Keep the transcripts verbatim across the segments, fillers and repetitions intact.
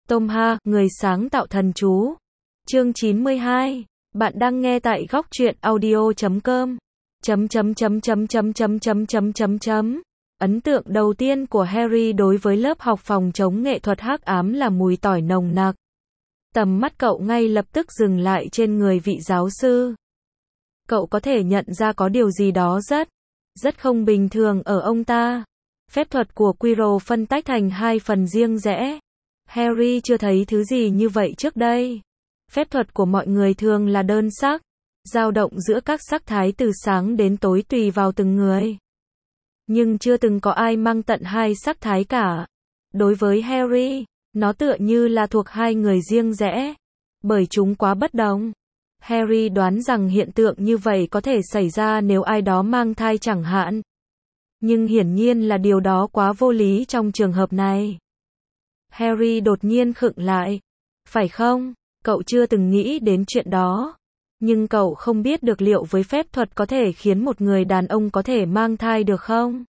Tom Ha, người sáng tạo thần chú. Chương chín mươi hai. Bạn đang nghe tại góc truyện audio chấm com. Chấm chấm chấm chấm chấm chấm chấm chấm chấm chấm. Ấn tượng đầu tiên của Harry đối với lớp học phòng chống nghệ thuật hắc ám là mùi tỏi nồng nặc. Tầm mắt cậu ngay lập tức dừng lại trên người vị giáo sư. Cậu có thể nhận ra có điều gì đó rất, rất không bình thường ở ông ta. Phép thuật của Quirrell phân tách thành hai phần riêng rẽ. Harry chưa thấy thứ gì như vậy trước đây. Phép thuật của mọi người thường là đơn sắc, dao động giữa các sắc thái từ sáng đến tối tùy vào từng người. Nhưng chưa từng có ai mang tận hai sắc thái cả. Đối với Harry, nó tựa như là thuộc hai người riêng rẽ, bởi chúng quá bất đồng. Harry đoán rằng hiện tượng như vậy có thể xảy ra nếu ai đó mang thai chẳng hạn. Nhưng hiển nhiên là điều đó quá vô lý trong trường hợp này. Harry đột nhiên khựng lại. Phải không? Cậu chưa từng nghĩ đến chuyện đó. Nhưng cậu không biết được liệu với phép thuật có thể khiến một người đàn ông có thể mang thai được không?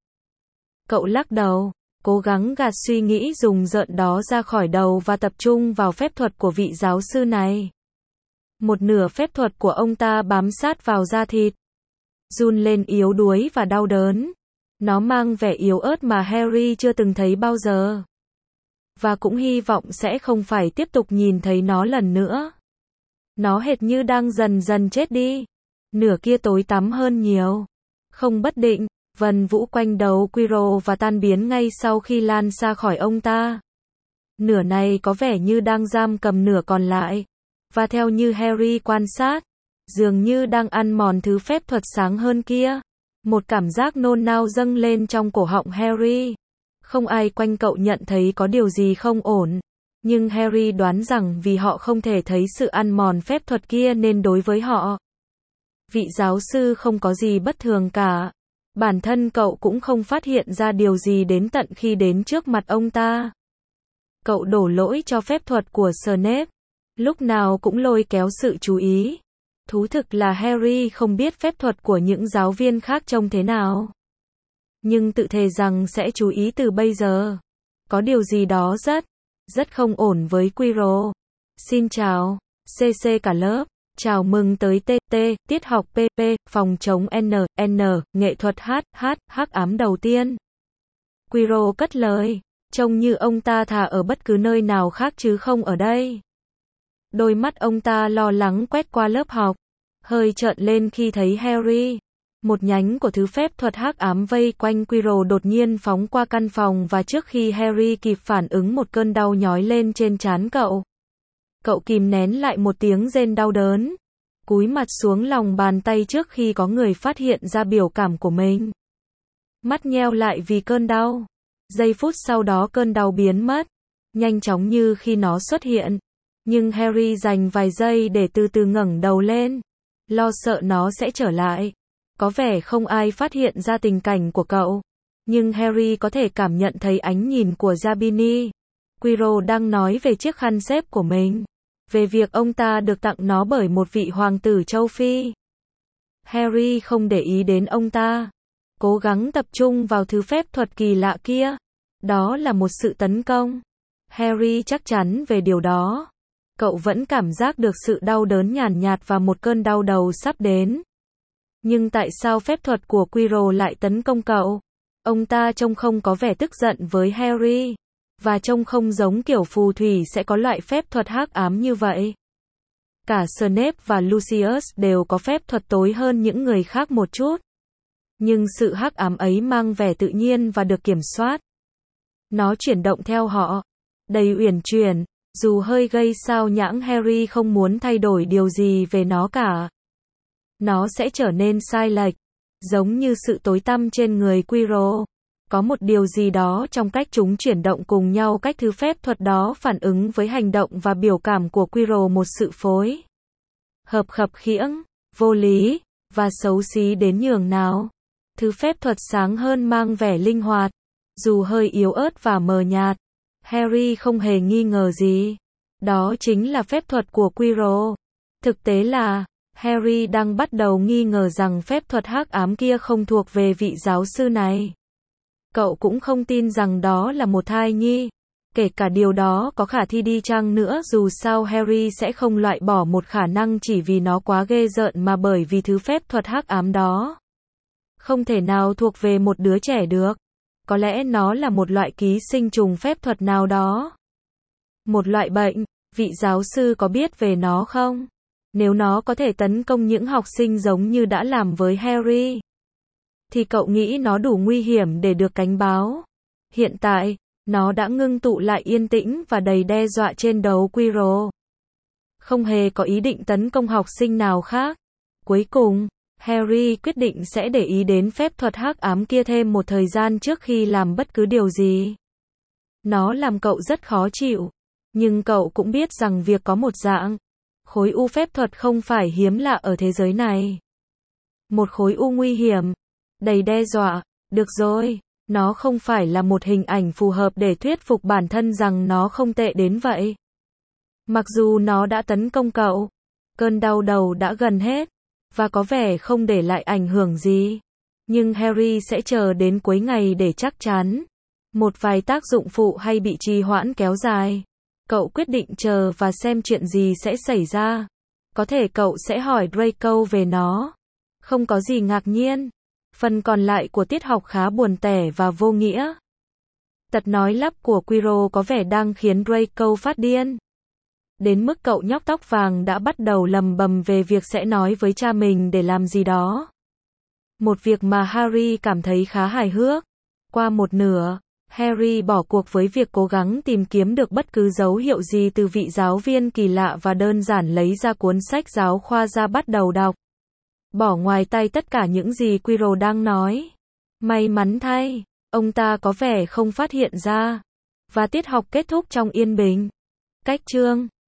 Cậu lắc đầu, cố gắng gạt suy nghĩ rùng rợn đó ra khỏi đầu và tập trung vào phép thuật của vị giáo sư này. Một nửa phép thuật của ông ta bám sát vào da thịt, run lên yếu đuối và đau đớn. Nó mang vẻ yếu ớt mà Harry chưa từng thấy bao giờ. Và cũng hy vọng sẽ không phải tiếp tục nhìn thấy nó lần nữa. Nó hệt như đang dần dần chết đi. Nửa kia tối tăm hơn nhiều. Không bất định, vần vũ quanh đầu Quirrell và tan biến ngay sau khi lan xa khỏi ông ta. Nửa này có vẻ như đang giam cầm nửa còn lại. Và theo như Harry quan sát, dường như đang ăn mòn thứ phép thuật sáng hơn kia. Một cảm giác nôn nao dâng lên trong cổ họng Harry. Không ai quanh cậu nhận thấy có điều gì không ổn. Nhưng Harry đoán rằng vì họ không thể thấy sự ăn mòn phép thuật kia nên đối với họ, vị giáo sư không có gì bất thường cả. Bản thân cậu cũng không phát hiện ra điều gì đến tận khi đến trước mặt ông ta. Cậu đổ lỗi cho phép thuật của Snape. Lúc nào cũng lôi kéo sự chú ý. Thú thực là Harry không biết phép thuật của những giáo viên khác trông thế nào. Nhưng tự thề rằng sẽ chú ý từ bây giờ. Có điều gì đó rất, rất không ổn với Quirrell. Xin chào, xê xê cả lớp. Chào mừng tới tê tê, tiết học pê pê, phòng chống N, N, nghệ thuật H, H, hắc ám đầu tiên. Quirrell cất lời, trông như ông ta thà ở bất cứ nơi nào khác chứ không ở đây. Đôi mắt ông ta lo lắng quét qua lớp học, hơi trợn lên khi thấy Harry. Một nhánh của thứ phép thuật hắc ám vây quanh Quirrell đột nhiên phóng qua căn phòng và trước khi Harry kịp phản ứng một cơn đau nhói lên trên trán cậu. Cậu kìm nén lại một tiếng rên đau đớn, cúi mặt xuống lòng bàn tay trước khi có người phát hiện ra biểu cảm của mình. Mắt nheo lại vì cơn đau. Giây phút sau đó cơn đau biến mất, nhanh chóng như khi nó xuất hiện. Nhưng Harry dành vài giây để từ từ ngẩng đầu lên, lo sợ nó sẽ trở lại. Có vẻ không ai phát hiện ra tình cảnh của cậu, nhưng Harry có thể cảm nhận thấy ánh nhìn của Zabini. Quirrell đang nói về chiếc khăn xếp của mình, về việc ông ta được tặng nó bởi một vị hoàng tử châu Phi. Harry không để ý đến ông ta, cố gắng tập trung vào thứ phép thuật kỳ lạ kia. Đó là một sự tấn công. Harry chắc chắn về điều đó. Cậu vẫn cảm giác được sự đau đớn nhàn nhạt và một cơn đau đầu sắp đến. Nhưng tại sao phép thuật của Quirrell lại tấn công cậu? Ông ta trông không có vẻ tức giận với Harry, và trông không giống kiểu phù thủy sẽ có loại phép thuật hắc ám như vậy. Cả Snape và Lucius đều có phép thuật tối hơn những người khác một chút. Nhưng sự hắc ám ấy mang vẻ tự nhiên và được kiểm soát. Nó chuyển động theo họ, đầy uyển chuyển, dù hơi gây sao nhãng. Harry không muốn thay đổi điều gì về nó cả. Nó sẽ trở nên sai lệch, giống như sự tối tăm trên người Quirrell. Có một điều gì đó trong cách chúng chuyển động cùng nhau, cách thứ phép thuật đó phản ứng với hành động và biểu cảm của Quirrell, một sự phối hợp khập khiễng, vô lý, và xấu xí đến nhường nào. Thứ phép thuật sáng hơn mang vẻ linh hoạt, dù hơi yếu ớt và mờ nhạt. Harry không hề nghi ngờ gì. Đó chính là phép thuật của Quirrell. Thực tế là, Harry đang bắt đầu nghi ngờ rằng phép thuật hắc ám kia không thuộc về vị giáo sư này. Cậu cũng không tin rằng đó là một thai nhi. Kể cả điều đó có khả thi đi chăng nữa, dù sao Harry sẽ không loại bỏ một khả năng chỉ vì nó quá ghê rợn mà bởi vì thứ phép thuật hắc ám đó không thể nào thuộc về một đứa trẻ được. Có lẽ nó là một loại ký sinh trùng phép thuật nào đó. Một loại bệnh, vị giáo sư có biết về nó không? Nếu nó có thể tấn công những học sinh giống như đã làm với Harry, thì cậu nghĩ nó đủ nguy hiểm để được cảnh báo. Hiện tại, nó đã ngưng tụ lại yên tĩnh và đầy đe dọa trên đầu Quirrell. Không hề có ý định tấn công học sinh nào khác. Cuối cùng, Harry quyết định sẽ để ý đến phép thuật hắc ám kia thêm một thời gian trước khi làm bất cứ điều gì. Nó làm cậu rất khó chịu. Nhưng cậu cũng biết rằng việc có một dạng khối u phép thuật không phải hiếm lạ ở thế giới này. Một khối u nguy hiểm, đầy đe dọa. Được rồi, nó không phải là một hình ảnh phù hợp để thuyết phục bản thân rằng nó không tệ đến vậy. Mặc dù nó đã tấn công cậu, cơn đau đầu đã gần hết, và có vẻ không để lại ảnh hưởng gì. Nhưng Harry sẽ chờ đến cuối ngày để chắc chắn. Một vài tác dụng phụ hay bị trì hoãn kéo dài. Cậu quyết định chờ và xem chuyện gì sẽ xảy ra. Có thể cậu sẽ hỏi Draco về nó. Không có gì ngạc nhiên. Phần còn lại của tiết học khá buồn tẻ và vô nghĩa. Tật nói lắp của Quirrell có vẻ đang khiến Draco phát điên. Đến mức cậu nhóc tóc vàng đã bắt đầu lầm bầm về việc sẽ nói với cha mình để làm gì đó. Một việc mà Harry cảm thấy khá hài hước. Qua một nửa, Harry bỏ cuộc với việc cố gắng tìm kiếm được bất cứ dấu hiệu gì từ vị giáo viên kỳ lạ và đơn giản lấy ra cuốn sách giáo khoa ra bắt đầu đọc. Bỏ ngoài tai tất cả những gì Quirrell đang nói. May mắn thay, ông ta có vẻ không phát hiện ra. Và tiết học kết thúc trong yên bình. Cách chương